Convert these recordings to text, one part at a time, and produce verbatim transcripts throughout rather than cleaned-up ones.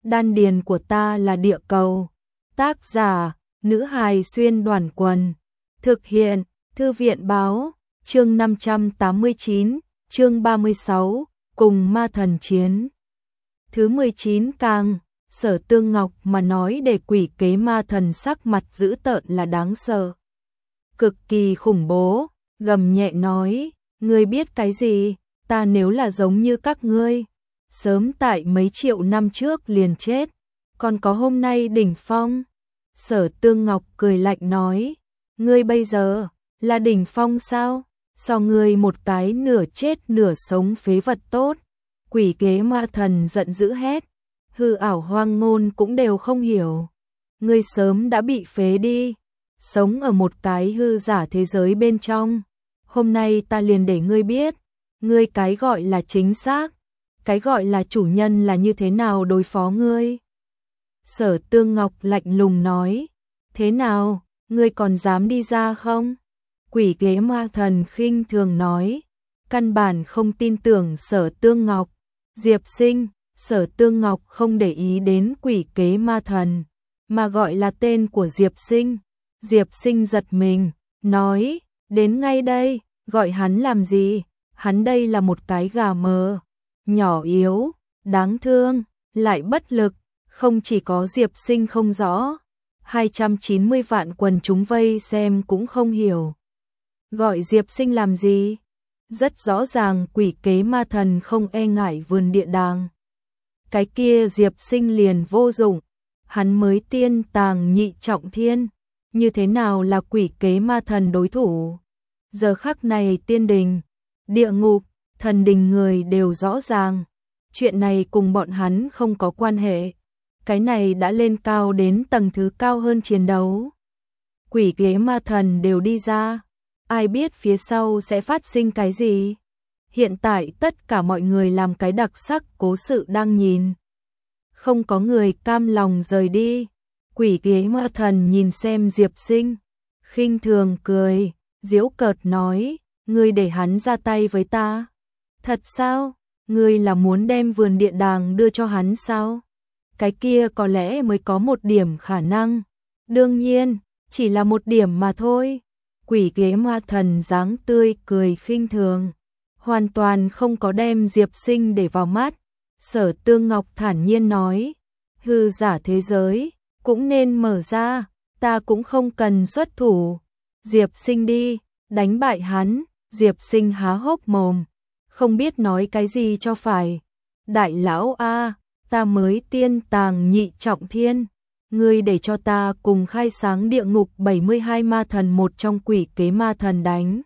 đan điền của ta là địa cầu. Tác giả, nữ hài xuyên đoàn quần. Thực hiện, thư viện báo, chương năm trăm tám mươi chín, chương ba mươi sáu, cùng ma thần chiến. Thứ mười chín càng, Sở Tương Ngọc mà nói để quỷ kế ma thần sắc mặt dữ tợn là đáng sợ. Cực kỳ khủng bố, gầm nhẹ nói, ngươi biết cái gì, ta nếu là giống như các ngươi, sớm tại mấy triệu năm trước liền chết, còn có hôm nay đỉnh phong. Sở Tương Ngọc cười lạnh nói, ngươi bây giờ là đỉnh phong sao? So ngươi một cái nửa chết nửa sống phế vật tốt. Quỷ kế ma thần giận dữ hét, hư ảo hoang ngôn cũng đều không hiểu. Ngươi sớm đã bị phế đi, sống ở một cái hư giả thế giới bên trong. Hôm nay ta liền để ngươi biết, ngươi cái gọi là chính xác, cái gọi là chủ nhân là như thế nào đối phó ngươi. Sở Tương Ngọc lạnh lùng nói, thế nào, ngươi còn dám đi ra không? Quỷ kế ma thần khinh thường nói, căn bản không tin tưởng Sở Tương Ngọc. Diệp Sinh, Sở Tương Ngọc không để ý đến quỷ kế ma thần, mà gọi là tên của Diệp Sinh. Diệp Sinh giật mình, nói, đến ngay đây, gọi hắn làm gì? Hắn đây là một cái gà mờ, nhỏ yếu, đáng thương, lại bất lực. Không chỉ có Diệp Sinh không rõ, hai trăm chín mươi vạn quần chúng vây xem cũng không hiểu. Gọi Diệp Sinh làm gì? Rất rõ ràng quỷ kế ma thần không e ngại vườn địa đàng. Cái kia Diệp Sinh liền vô dụng, hắn mới tiên tàng nhị trọng thiên, như thế nào là quỷ kế ma thần đối thủ? Giờ khắc này tiên đình, địa ngục, thần đình người đều rõ ràng, chuyện này cùng bọn hắn không có quan hệ. Cái này đã lên cao đến tầng thứ cao hơn chiến đấu. Quỷ kế ma thần đều đi ra, ai biết phía sau sẽ phát sinh cái gì. Hiện tại tất cả mọi người làm cái đặc sắc cố sự đang nhìn. Không có người cam lòng rời đi. Quỷ kế ma thần nhìn xem Diệp Sinh, khinh thường cười, giễu cợt nói, ngươi để hắn ra tay với ta. Thật sao? Ngươi là muốn đem vườn địa đàng đưa cho hắn sao? Cái kia có lẽ mới có một điểm khả năng. Đương nhiên, chỉ là một điểm mà thôi. Quỷ kế ma thần dáng tươi cười khinh thường, hoàn toàn không có đem Diệp Sinh để vào mắt. Sở Tương Ngọc thản nhiên nói, hư giả thế giới cũng nên mở ra, ta cũng không cần xuất thủ. Diệp Sinh đi, đánh bại hắn. Diệp Sinh há hốc mồm, không biết nói cái gì cho phải. Đại lão a, ta mới tiên tàng nhị trọng thiên, ngươi để cho ta cùng khai sáng địa ngục bảy mươi hai ma thần một trong quỷ kế ma thần đánh.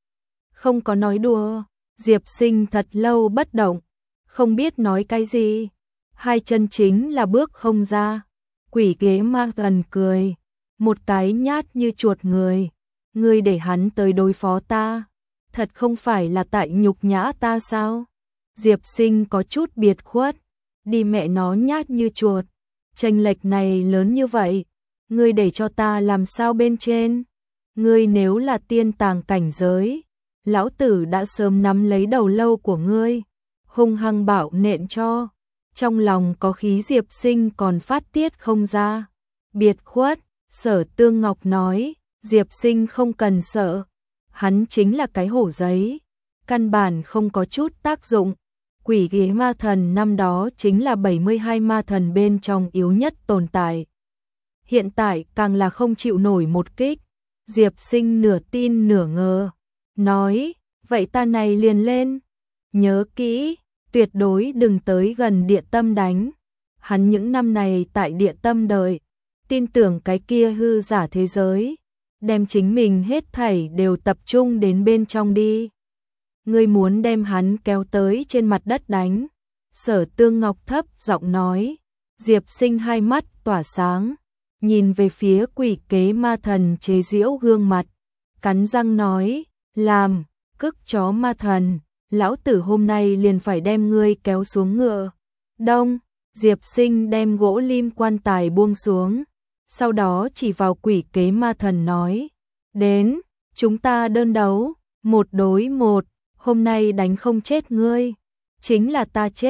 Không có nói đùa. Diệp Sinh thật lâu bất động, không biết nói cái gì, hai chân chính là bước không ra. Quỷ kế ma thần cười, một cái nhát như chuột người, ngươi để hắn tới đối phó ta, thật không phải là tại nhục nhã ta sao? Diệp Sinh có chút biệt khuất, đi mẹ nó nhát như chuột, chênh lệch này lớn như vậy, ngươi để cho ta làm sao bên trên? Ngươi nếu là tiên tàng cảnh giới, lão tử đã sớm nắm lấy đầu lâu của ngươi, hung hăng bạo nện cho. Trong lòng có khí Diệp Sinh còn phát tiết không ra. Biệt khuất, Sở Tương Ngọc nói, Diệp Sinh không cần sợ, hắn chính là cái hổ giấy, căn bản không có chút tác dụng. Quỷ kế ma thần năm đó chính là bảy mươi hai ma thần bên trong yếu nhất tồn tại. Hiện tại càng là không chịu nổi một kích. Diệp Sinh nửa tin nửa ngờ, nói, vậy ta này liền lên. Nhớ kỹ, tuyệt đối đừng tới gần địa tâm đánh. Hắn những năm này tại địa tâm đợi, tin tưởng cái kia hư giả thế giới, đem chính mình hết thảy đều tập trung đến bên trong đi. Ngươi muốn đem hắn kéo tới trên mặt đất đánh. Sở Tương Ngọc thấp giọng nói. Diệp Sinh hai mắt tỏa sáng, nhìn về phía quỷ kế ma thần chế giễu gương mặt, cắn răng nói, làm, cức chó ma thần, lão tử hôm nay liền phải đem ngươi kéo xuống ngựa. Đông, Diệp Sinh đem gỗ lim quan tài buông xuống, sau đó chỉ vào quỷ kế ma thần nói, đến, chúng ta đơn đấu, một đối một. Hôm nay đánh không chết ngươi, chính là ta chết.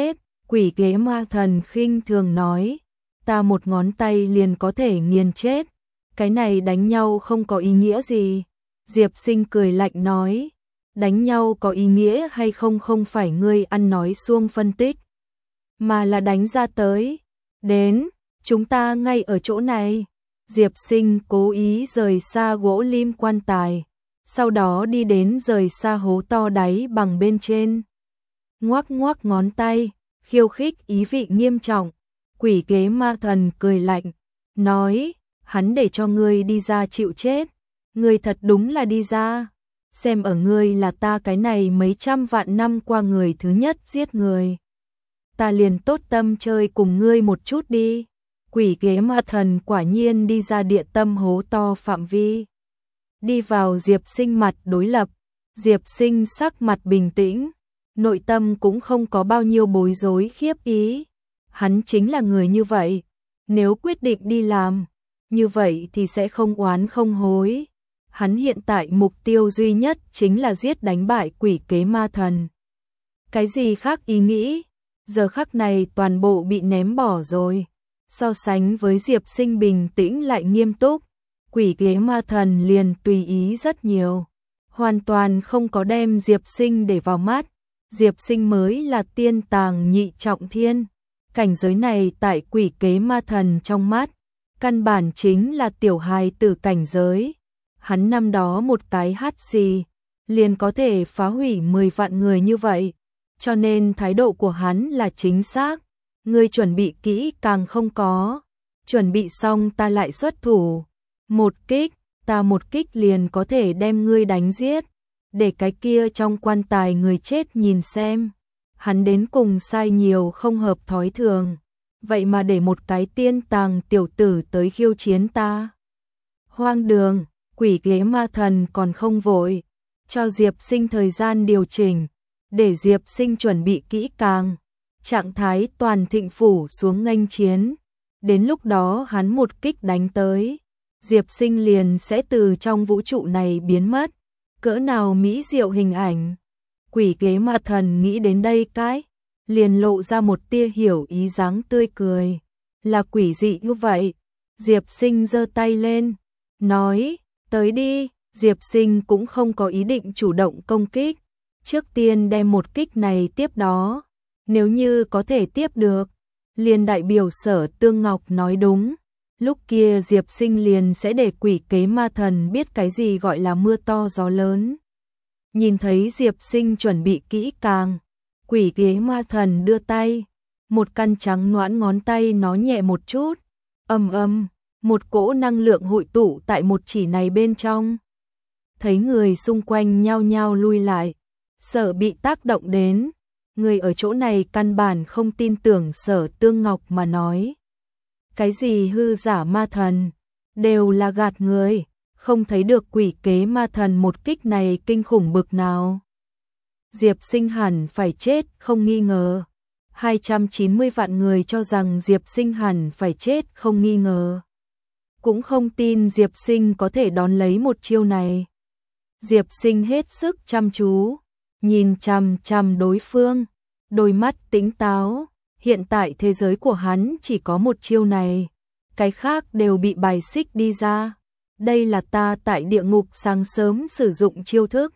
Quỷ ghế ma thần khinh thường nói, ta một ngón tay liền có thể nghiền chết, cái này đánh nhau không có ý nghĩa gì. Diệp Sinh cười lạnh nói, đánh nhau có ý nghĩa hay không không phải ngươi ăn nói suông phân tích, mà là đánh ra tới. Đến, chúng ta ngay ở chỗ này. Diệp Sinh cố ý rời xa gỗ lim quan tài, sau đó đi đến rời xa hố to đáy bằng bên trên. Ngoắc ngoắc ngón tay, khiêu khích ý vị nghiêm trọng. Quỷ ghế ma thần cười lạnh, nói, hắn để cho ngươi đi ra chịu chết, ngươi thật đúng là đi ra. Xem ở ngươi là ta cái này mấy trăm vạn năm qua người thứ nhất giết người, ta liền tốt tâm chơi cùng ngươi một chút đi. Quỷ ghế ma thần quả nhiên đi ra địa tâm hố to phạm vi, đi vào Diệp Sinh mặt đối lập. Diệp Sinh sắc mặt bình tĩnh, nội tâm cũng không có bao nhiêu bối rối khiếp ý. Hắn chính là người như vậy, nếu quyết định đi làm, như vậy thì sẽ không oán không hối. Hắn hiện tại mục tiêu duy nhất chính là giết đánh bại quỷ kế ma thần. Cái gì khác ý nghĩ, giờ khắc này toàn bộ bị ném bỏ rồi. So sánh với Diệp Sinh bình tĩnh lại nghiêm túc, quỷ kế ma thần liền tùy ý rất nhiều, hoàn toàn không có đem Diệp Sinh để vào mắt. Diệp Sinh mới là tiên tàng nhị trọng thiên, cảnh giới này tại quỷ kế ma thần trong mắt, căn bản chính là tiểu hài tử cảnh giới. Hắn năm đó một cái hắt xì, liền có thể phá hủy mười vạn người như vậy, cho nên thái độ của hắn là chính xác. Ngươi chuẩn bị kỹ càng không có, chuẩn bị xong ta lại xuất thủ. Một kích, ta một kích liền có thể đem ngươi đánh giết, để cái kia trong quan tài người chết nhìn xem. Hắn đến cùng sai nhiều không hợp thói thường, vậy mà để một cái tiên tàng tiểu tử tới khiêu chiến ta. Hoang đường, quỷ ghế ma thần còn không vội, cho Diệp Sinh thời gian điều chỉnh, để Diệp Sinh chuẩn bị kỹ càng. Trạng thái toàn thịnh phủ xuống nghênh chiến, đến lúc đó hắn một kích đánh tới, Diệp Sinh liền sẽ từ trong vũ trụ này biến mất. Cỡ nào mỹ diệu hình ảnh. Quỷ ghế ma thần nghĩ đến đây cái, liền lộ ra một tia hiểu ý dáng tươi cười. Là quỷ dị như vậy. Diệp Sinh giơ tay lên, nói, tới đi. Diệp Sinh cũng không có ý định chủ động công kích, trước tiên đem một kích này tiếp đó. Nếu như có thể tiếp được, liền đại biểu Sở Tương Ngọc nói đúng. Lúc kia Diệp Sinh liền sẽ để quỷ kế ma thần biết cái gì gọi là mưa to gió lớn. Nhìn thấy Diệp Sinh chuẩn bị kỹ càng, quỷ kế ma thần đưa tay, một căn trắng noãn ngón tay nó nhẹ một chút, ầm ầm, một cỗ năng lượng hội tụ tại một chỉ này bên trong. Thấy người xung quanh nhao nhao lui lại, sợ bị tác động đến. Người ở chỗ này căn bản không tin tưởng Sở Tương Ngọc mà nói. Cái gì hư giả ma thần, đều là gạt người, không thấy được quỷ kế ma thần một kích này kinh khủng bực nào. Diệp Sinh hẳn phải chết không nghi ngờ. hai trăm chín mươi vạn người cho rằng Diệp Sinh hẳn phải chết không nghi ngờ. Cũng không tin Diệp Sinh có thể đón lấy một chiêu này. Diệp Sinh hết sức chăm chú, nhìn chằm chằm đối phương, đôi mắt tỉnh táo. Hiện tại thế giới của hắn chỉ có một chiêu này, cái khác đều bị bài xích đi ra. Đây là ta tại địa ngục sáng sớm sử dụng chiêu thức.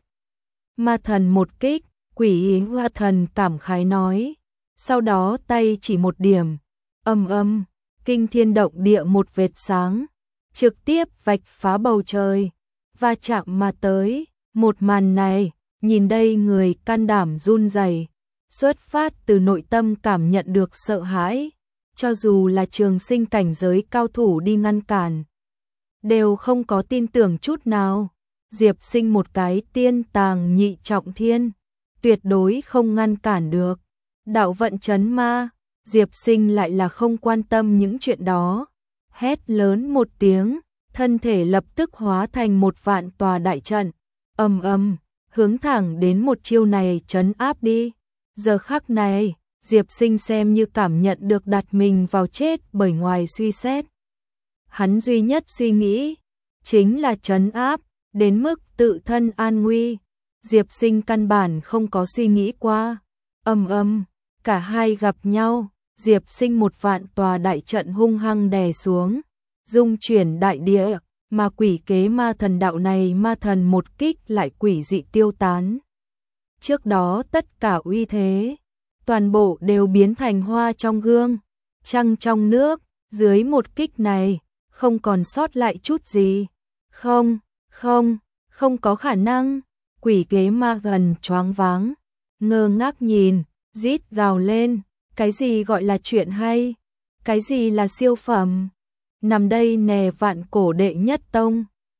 Ma thần một kích, quỷ ma thần cảm khái nói. Sau đó tay chỉ một điểm, âm âm, kinh thiên động địa một vệt sáng, trực tiếp vạch phá bầu trời, va chạm mà tới. Một màn này, nhìn đây người can đảm run rẩy, xuất phát từ nội tâm cảm nhận được sợ hãi. Cho dù là trường sinh cảnh giới cao thủ đi ngăn cản, đều không có tin tưởng chút nào. Diệp Sinh một cái tiên tàng nhị trọng thiên, tuyệt đối không ngăn cản được. Đạo vận chấn ma, Diệp Sinh lại là không quan tâm những chuyện đó. Hét lớn một tiếng, thân thể lập tức hóa thành một vạn tòa đại trận, ầm ầm, hướng thẳng đến một chiêu này trấn áp đi. Giờ khắc này, Diệp Sinh xem như cảm nhận được đặt mình vào chết bởi ngoài suy xét. Hắn duy nhất suy nghĩ, chính là trấn áp, đến mức tự thân an nguy. Diệp Sinh căn bản không có suy nghĩ qua. Ầm ầm, Cả hai gặp nhau, Diệp Sinh một vạn tòa đại trận hung hăng đè xuống, dung chuyển đại địa, mà quỷ kế ma thần đạo này ma thần một kích lại quỷ dị tiêu tán. Trước đó tất cả uy thế, toàn bộ đều biến thành hoa trong gương, trăng trong nước, dưới một kích này, không còn sót lại chút gì. Không, không, không có khả năng, quỷ kế ma thần choáng váng, ngơ ngác nhìn, rít gào lên, cái gì gọi là chuyện hay, cái gì là siêu phẩm, nằm đây nè vạn cổ đệ nhất tông,